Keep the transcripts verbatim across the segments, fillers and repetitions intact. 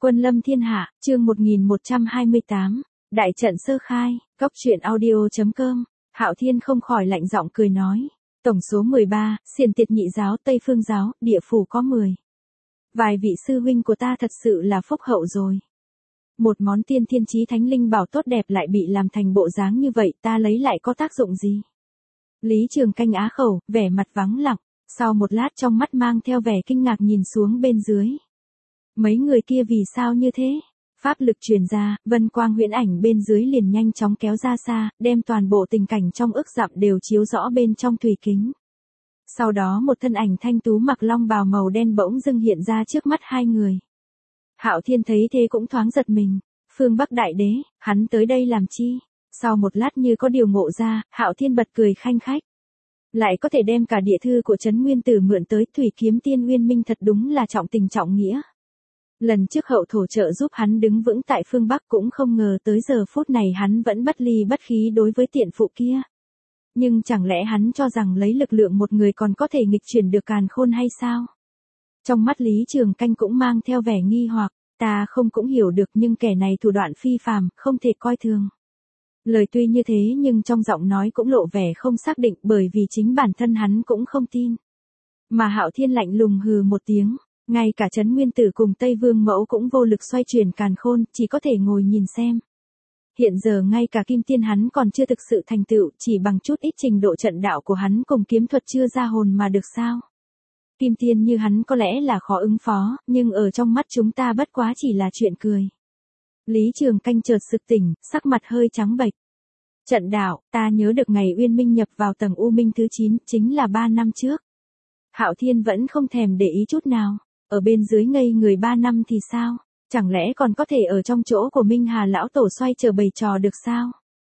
Quân lâm thiên hạ, chương một nghìn một trăm hai mươi tám, đại trận sơ khai, cốc truyện audio chấm com, Hạo Thiên không khỏi lạnh giọng cười nói. Tổng số mười ba, xiển tiệt nhị giáo, Tây Phương giáo, địa phủ có mười. Vài vị sư huynh của ta thật sự là phúc hậu rồi. Một món tiên thiên chí thánh linh bảo tốt đẹp lại bị làm thành bộ dáng như vậy, ta lấy lại có tác dụng gì? Lý Trường Canh á khẩu, vẻ mặt vắng lặng, sau một lát trong mắt mang theo vẻ kinh ngạc nhìn xuống bên dưới. Mấy người kia vì sao như thế? Pháp lực truyền ra, vân quang huyễn ảnh bên dưới liền nhanh chóng kéo ra xa, đem toàn bộ tình cảnh trong ức dặm đều chiếu rõ bên trong thủy kính. Sau đó một thân ảnh thanh tú mặc long bào màu đen bỗng dưng hiện ra trước mắt hai người. Hạo Thiên thấy thế cũng thoáng giật mình. Phương Bắc Đại Đế, hắn tới đây làm chi? Sau một lát như có điều ngộ ra, Hạo Thiên bật cười khanh khách. Lại có thể đem cả địa thư của Trấn Nguyên Tử mượn tới Thủy Kiếm Tiên Uyên Minh, thật đúng là trọng tình trọng nghĩa. Lần trước hậu thổ trợ giúp hắn đứng vững tại phương Bắc, cũng không ngờ tới giờ phút này hắn vẫn bất ly bất khí đối với tiện phụ kia. Nhưng chẳng lẽ hắn cho rằng lấy lực lượng một người còn có thể nghịch chuyển được càn khôn hay sao? Trong mắt Lý Trường Canh cũng mang theo vẻ nghi hoặc, ta không cũng hiểu được, nhưng kẻ này thủ đoạn phi phàm, không thể coi thường. Lời tuy như thế nhưng trong giọng nói cũng lộ vẻ không xác định, bởi vì chính bản thân hắn cũng không tin. Mà Hạo Thiên lạnh lùng hừ một tiếng, ngay cả Trấn Nguyên Tử cùng Tây Vương Mẫu cũng vô lực xoay chuyển càn khôn, chỉ có thể ngồi nhìn xem. Hiện giờ ngay cả kim tiên hắn còn chưa thực sự thành tựu, chỉ bằng chút ít trình độ trận đạo của hắn cùng kiếm thuật chưa ra hồn mà được sao? Kim tiên như hắn có lẽ là khó ứng phó, nhưng ở trong mắt chúng ta bất quá chỉ là chuyện cười. Lý Trường Canh chợt sực tỉnh, sắc mặt hơi trắng bệch. Trận đạo, ta nhớ được ngày Uyên Minh nhập vào tầng U Minh thứ chín, chính là ba năm trước. Hạo Thiên vẫn không thèm để ý chút nào, ở bên dưới ngây người ba năm thì sao? Chẳng lẽ còn có thể ở trong chỗ của Minh Hà lão tổ xoay chờ bày trò được sao?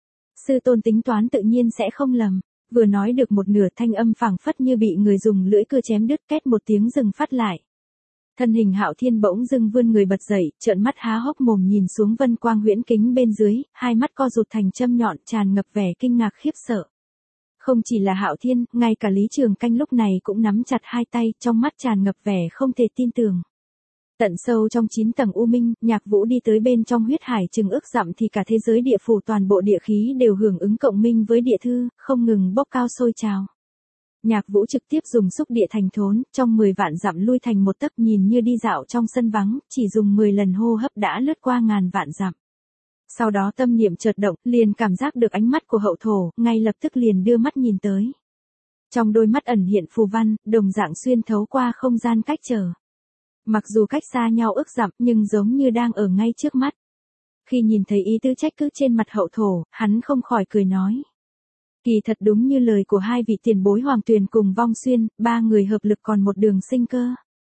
Sư tôn tính toán tự nhiên sẽ không lầm. Vừa nói được một nửa, thanh âm phảng phất như bị người dùng lưỡi cưa chém đứt, két một tiếng dừng phát lại. Thân hình Hạo Thiên bỗng dưng vươn người bật dậy, trợn mắt há hốc mồm nhìn xuống vân quang huyễn kính bên dưới, hai mắt co rụt thành châm nhọn, tràn ngập vẻ kinh ngạc khiếp sợ. Không chỉ là Hạo Thiên, ngay cả Lý Trường Canh lúc này cũng nắm chặt hai tay, trong mắt tràn ngập vẻ không thể tin tưởng. Tận sâu trong chín tầng U Minh, Nhạc Vũ đi tới bên trong huyết hải chừng ức dặm thì cả thế giới địa phủ toàn bộ địa khí đều hưởng ứng cộng minh với địa thư, không ngừng bốc cao sôi trào. Nhạc Vũ trực tiếp dùng xúc địa thành thốn, trong mười vạn dặm lui thành một tấc, nhìn như đi dạo trong sân vắng, chỉ dùng mười lần hô hấp đã lướt qua ngàn vạn dặm. Sau đó tâm niệm chợt động, liền cảm giác được ánh mắt của hậu thổ, ngay lập tức liền đưa mắt nhìn tới. Trong đôi mắt ẩn hiện phù văn, đồng dạng xuyên thấu qua không gian cách trở. Mặc dù cách xa nhau ức dặm nhưng giống như đang ở ngay trước mắt. Khi nhìn thấy ý tứ trách cứ trên mặt hậu thổ, hắn không khỏi cười nói. Kỳ thật đúng như lời của hai vị tiền bối Hoàng Tuyền cùng Vong Xuyên, ba người hợp lực còn một đường sinh cơ.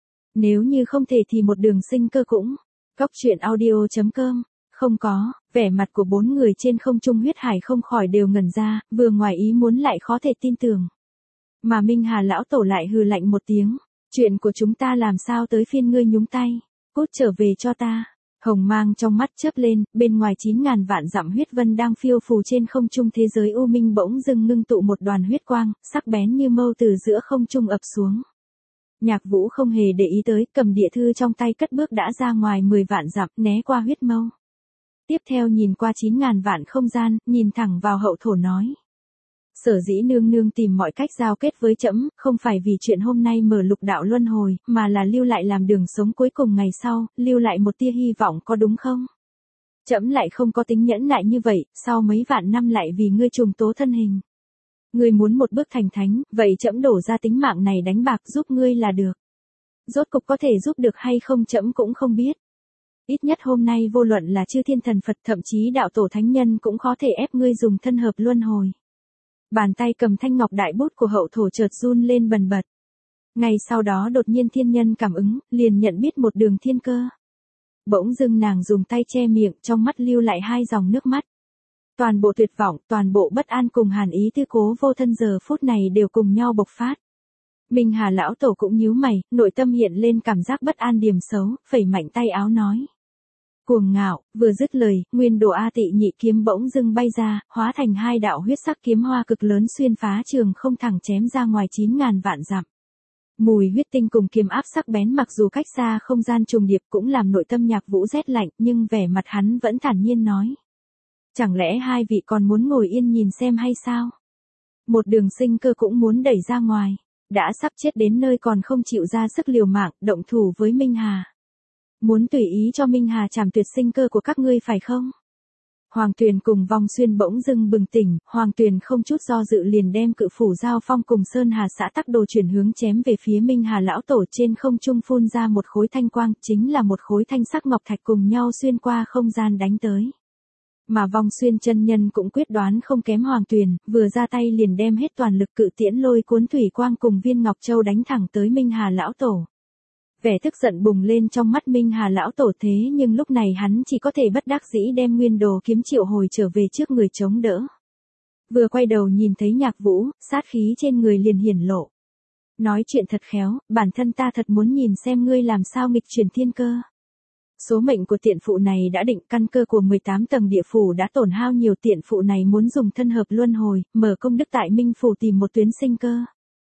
Nếu như không thể thì một đường sinh cơ cũng. Cốc truyện audio chấm com, không có, vẻ mặt của bốn người trên không trung huyết hải không khỏi đều ngẩn ra, vừa ngoài ý muốn lại khó thể tin tưởng. Mà Minh Hà lão tổ lại hừ lạnh một tiếng. Chuyện của chúng ta làm sao tới phiên ngươi nhúng tay, cút trở về cho ta. Hồng mang trong mắt chớp lên, bên ngoài chín ngàn vạn dặm huyết vân đang phiêu phù trên không trung thế giới U Minh bỗng dưng ngưng tụ một đoàn huyết quang, sắc bén như mâu từ giữa không trung ập xuống. Nhạc Vũ không hề để ý tới, cầm địa thư trong tay cất bước đã ra ngoài mười vạn dặm, né qua huyết mâu. Tiếp theo nhìn qua chín ngàn vạn không gian, nhìn thẳng vào hậu thổ nói. Sở dĩ nương nương tìm mọi cách giao kết với trẫm, không phải vì chuyện hôm nay mở lục đạo luân hồi, mà là lưu lại làm đường sống cuối cùng ngày sau, lưu lại một tia hy vọng, có đúng không? Trẫm lại không có tính nhẫn nại như vậy, sau mấy vạn năm lại vì ngươi trùng tố thân hình. Ngươi muốn một bước thành thánh, vậy trẫm đổ ra tính mạng này đánh bạc giúp ngươi là được. Rốt cục có thể giúp được hay không trẫm cũng không biết. Ít nhất hôm nay vô luận là chư thiên thần Phật thậm chí đạo tổ thánh nhân cũng có thể ép ngươi dùng thân hợp luân hồi. Bàn tay cầm thanh ngọc đại bút của hậu thổ chợt run lên bần bật. Ngay sau đó đột nhiên thiên nhân cảm ứng, liền nhận biết một đường thiên cơ. Bỗng dưng nàng dùng tay che miệng, trong mắt lưu lại hai dòng nước mắt. Toàn bộ tuyệt vọng, toàn bộ bất an cùng hàn ý tư cố vô thân giờ phút này đều cùng nhau bộc phát. Minh Hà lão tổ cũng nhíu mày, nội tâm hiện lên cảm giác bất an điềm xấu, phẩy mạnh tay áo nói. Cuồng ngạo, vừa dứt lời, nguyên đồ A Tị nhị kiếm bỗng dưng bay ra, hóa thành hai đạo huyết sắc kiếm hoa cực lớn xuyên phá trường không thẳng chém ra ngoài chín ngàn vạn dặm. Mùi huyết tinh cùng kiềm áp sắc bén mặc dù cách xa không gian trùng điệp cũng làm nội tâm Nhạc Vũ rét lạnh, nhưng vẻ mặt hắn vẫn thản nhiên nói. Chẳng lẽ hai vị còn muốn ngồi yên nhìn xem hay sao? Một đường sinh cơ cũng muốn đẩy ra ngoài, đã sắp chết đến nơi còn không chịu ra sức liều mạng, động thủ với Minh Hà. Muốn tùy ý cho Minh Hà chảm tuyệt sinh cơ của các ngươi phải không? Hoàng Tuyền cùng Vong Xuyên bỗng dưng bừng tỉnh, Hoàng Tuyền không chút do dự liền đem cự phủ giao phong cùng Sơn Hà xã tắc đồ chuyển hướng chém về phía Minh Hà lão tổ, trên không trung phun ra một khối thanh quang, chính là một khối thanh sắc ngọc thạch cùng nhau xuyên qua không gian đánh tới. Mà Vong Xuyên chân nhân cũng quyết đoán không kém Hoàng Tuyền, vừa ra tay liền đem hết toàn lực cự tiễn lôi cuốn thủy quang cùng viên ngọc châu đánh thẳng tới Minh Hà lão tổ. Vẻ tức giận bùng lên trong mắt Minh Hà lão tổ, thế nhưng lúc này hắn chỉ có thể bất đắc dĩ đem nguyên đồ kiếm triệu hồi trở về trước người chống đỡ. Vừa quay đầu nhìn thấy Nhạc Vũ, sát khí trên người liền hiển lộ. Nói chuyện thật khéo, bản thân ta thật muốn nhìn xem ngươi làm sao nghịch chuyển thiên cơ. Số mệnh của tiện phụ này đã định, căn cơ của mười tám tầng địa phủ đã tổn hao nhiều, tiện phụ này muốn dùng thân hợp luân hồi, mở công đức tại Minh phủ tìm một tuyến sinh cơ.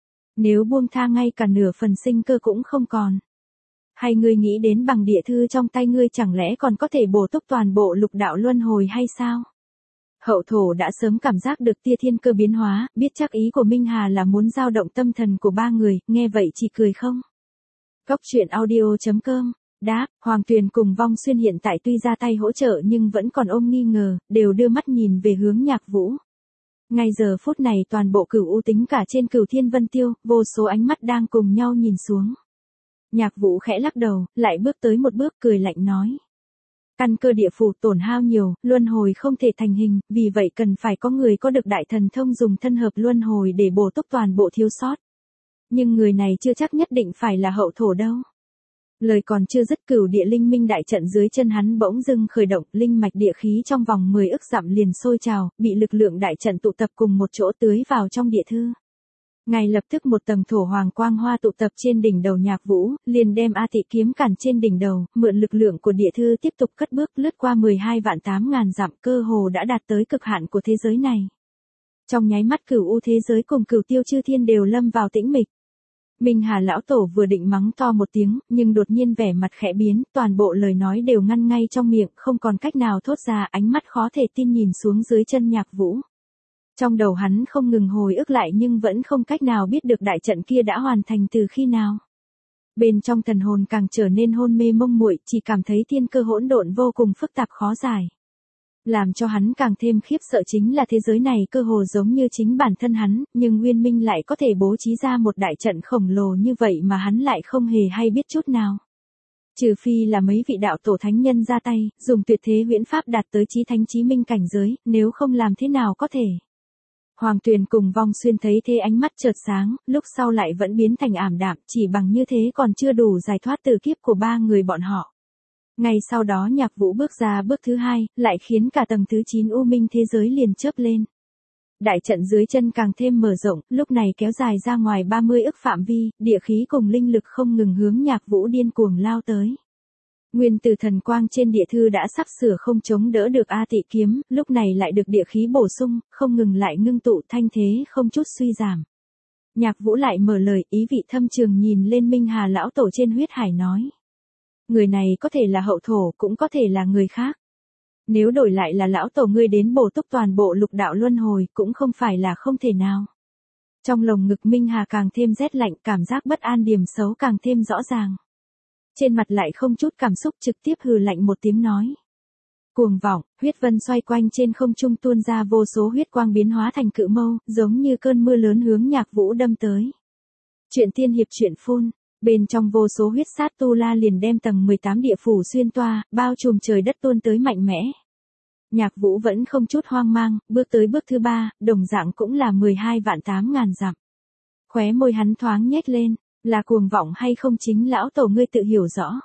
Nếu buông tha ngay cả nửa phần sinh cơ cũng không còn. Hay ngươi nghĩ đến bằng địa thư trong tay ngươi chẳng lẽ còn có thể bổ túc toàn bộ lục đạo luân hồi hay sao? Hậu thổ đã sớm cảm giác được tia thiên cơ biến hóa, biết chắc ý của Minh Hà là muốn dao động tâm thần của ba người, nghe vậy chỉ cười không. Góc truyện audio chấm com đáp, Hoàng Tuyền cùng Vong Xuyên hiện tại tuy ra tay hỗ trợ nhưng vẫn còn ôm nghi ngờ, đều đưa mắt nhìn về hướng Nhạc Vũ. Ngay giờ phút này toàn bộ Cửu U tính cả trên Cửu Thiên Vân Tiêu, vô số ánh mắt đang cùng nhau nhìn xuống. Nhạc Vũ khẽ lắc đầu, lại bước tới một bước cười lạnh nói. Căn cơ địa phủ tổn hao nhiều, luân hồi không thể thành hình, vì vậy cần phải có người có được đại thần thông dùng thân hợp luân hồi để bổ túc toàn bộ thiếu sót. Nhưng người này chưa chắc nhất định phải là hậu thổ đâu. Lời còn chưa dứt, Cửu Địa Linh Minh đại trận dưới chân hắn bỗng dưng khởi động, linh mạch địa khí trong vòng mười ức dặm liền sôi trào, bị lực lượng đại trận tụ tập cùng một chỗ tưới vào trong địa thư. Ngay lập tức một tầng thổ hoàng quang hoa tụ tập trên đỉnh đầu Nhạc Vũ, liền đem A Tị kiếm cản trên đỉnh đầu, mượn lực lượng của địa thư tiếp tục cất bước lướt qua mười hai vạn tám ngàn dặm, cơ hồ đã đạt tới cực hạn của thế giới này. Trong nháy mắt Cửu U thế giới cùng Cửu Tiêu chư thiên đều lâm vào tĩnh mịch. Minh Hà lão tổ vừa định mắng to một tiếng, nhưng đột nhiên vẻ mặt khẽ biến, toàn bộ lời nói đều ngăn ngay trong miệng, không còn cách nào thốt ra, ánh mắt khó thể tin nhìn xuống dưới chân Nhạc Vũ. Trong đầu hắn không ngừng hồi ức lại nhưng vẫn không cách nào biết được đại trận kia đã hoàn thành từ khi nào. Bên trong thần hồn càng trở nên hôn mê mông muội, chỉ cảm thấy thiên cơ hỗn độn vô cùng phức tạp khó giải. Làm cho hắn càng thêm khiếp sợ chính là thế giới này cơ hồ giống như chính bản thân hắn, nhưng Nguyên Minh lại có thể bố trí ra một đại trận khổng lồ như vậy mà hắn lại không hề hay biết chút nào. Trừ phi là mấy vị đạo tổ thánh nhân ra tay, dùng tuyệt thế huyễn pháp đạt tới chí thánh chí minh cảnh giới, nếu không làm thế nào có thể. Hoàng Tuyền cùng Vong Xuyên thấy thế ánh mắt chợt sáng, lúc sau lại vẫn biến thành ảm đạm, chỉ bằng như thế còn chưa đủ giải thoát từ kiếp của ba người bọn họ. Ngay sau đó Nhạc Vũ bước ra bước thứ hai, lại khiến cả tầng thứ chín u minh thế giới liền chớp lên. Đại trận dưới chân càng thêm mở rộng, lúc này kéo dài ra ngoài ba mươi ức phạm vi, địa khí cùng linh lực không ngừng hướng Nhạc Vũ điên cuồng lao tới. Nguyên từ thần quang trên địa thư đã sắp sửa không chống đỡ được A Tị kiếm, lúc này lại được địa khí bổ sung, không ngừng lại ngưng tụ, thanh thế không chút suy giảm. Nhạc Vũ lại mở lời, ý vị thâm trường nhìn lên Minh Hà lão tổ trên huyết hải nói. Người này có thể là hậu thổ, cũng có thể là người khác. Nếu đổi lại là lão tổ ngươi đến bổ túc toàn bộ lục đạo luân hồi, cũng không phải là không thể nào. Trong lồng ngực Minh Hà càng thêm rét lạnh, cảm giác bất an điểm xấu càng thêm rõ ràng. Trên mặt lại không chút cảm xúc, trực tiếp hừ lạnh một tiếng nói. Cuồng vọng, huyết vân xoay quanh trên không trung tuôn ra vô số huyết quang biến hóa thành cự mâu, giống như cơn mưa lớn hướng Nhạc Vũ đâm tới. Chuyện tiên hiệp chuyện phun, bên trong vô số huyết sát tu la liền đem tầng mười tám địa phủ xuyên toa, bao trùm trời đất tuôn tới mạnh mẽ. Nhạc Vũ vẫn không chút hoang mang, bước tới bước thứ ba, đồng dạng cũng là mười hai vạn tám ngàn dặm. Khóe môi hắn thoáng nhếch lên. Là cuồng vọng hay không chính lão tổ ngươi tự hiểu rõ.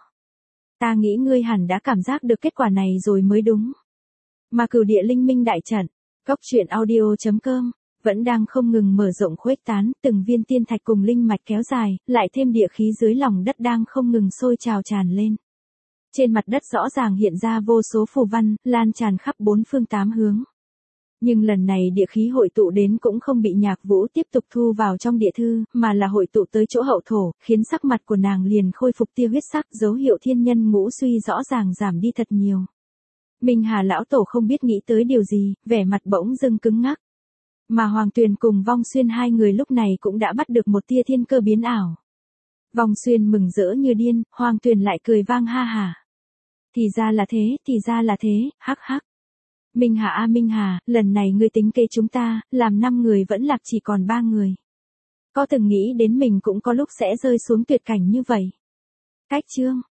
Ta nghĩ ngươi hẳn đã cảm giác được kết quả này rồi mới đúng. Mà Cửu Địa Linh Minh đại trận, góc truyện audio chấm com, vẫn đang không ngừng mở rộng khuếch tán, từng viên tiên thạch cùng linh mạch kéo dài, lại thêm địa khí dưới lòng đất đang không ngừng sôi trào tràn lên. Trên mặt đất rõ ràng hiện ra vô số phù văn, lan tràn khắp bốn phương tám hướng. Nhưng lần này địa khí hội tụ đến cũng không bị Nhạc Vũ tiếp tục thu vào trong địa thư, mà là hội tụ tới chỗ hậu thổ, khiến sắc mặt của nàng liền khôi phục tia huyết sắc, dấu hiệu thiên nhân ngũ suy rõ ràng giảm đi thật nhiều. Minh Hà lão tổ không biết nghĩ tới điều gì, vẻ mặt bỗng dưng cứng ngắc. Mà Hoàng Tuyền cùng Vong Xuyên hai người lúc này cũng đã bắt được một tia thiên cơ biến ảo. Vong Xuyên mừng rỡ như điên, Hoàng Tuyền lại cười vang ha hả. Thì ra là thế, thì ra là thế, hắc hắc. Minh Hà a Minh Hà, lần này ngươi tính kế chúng ta, làm năm người vẫn lạc chỉ còn ba người. Có từng nghĩ đến mình cũng có lúc sẽ rơi xuống tuyệt cảnh như vậy. Cách chương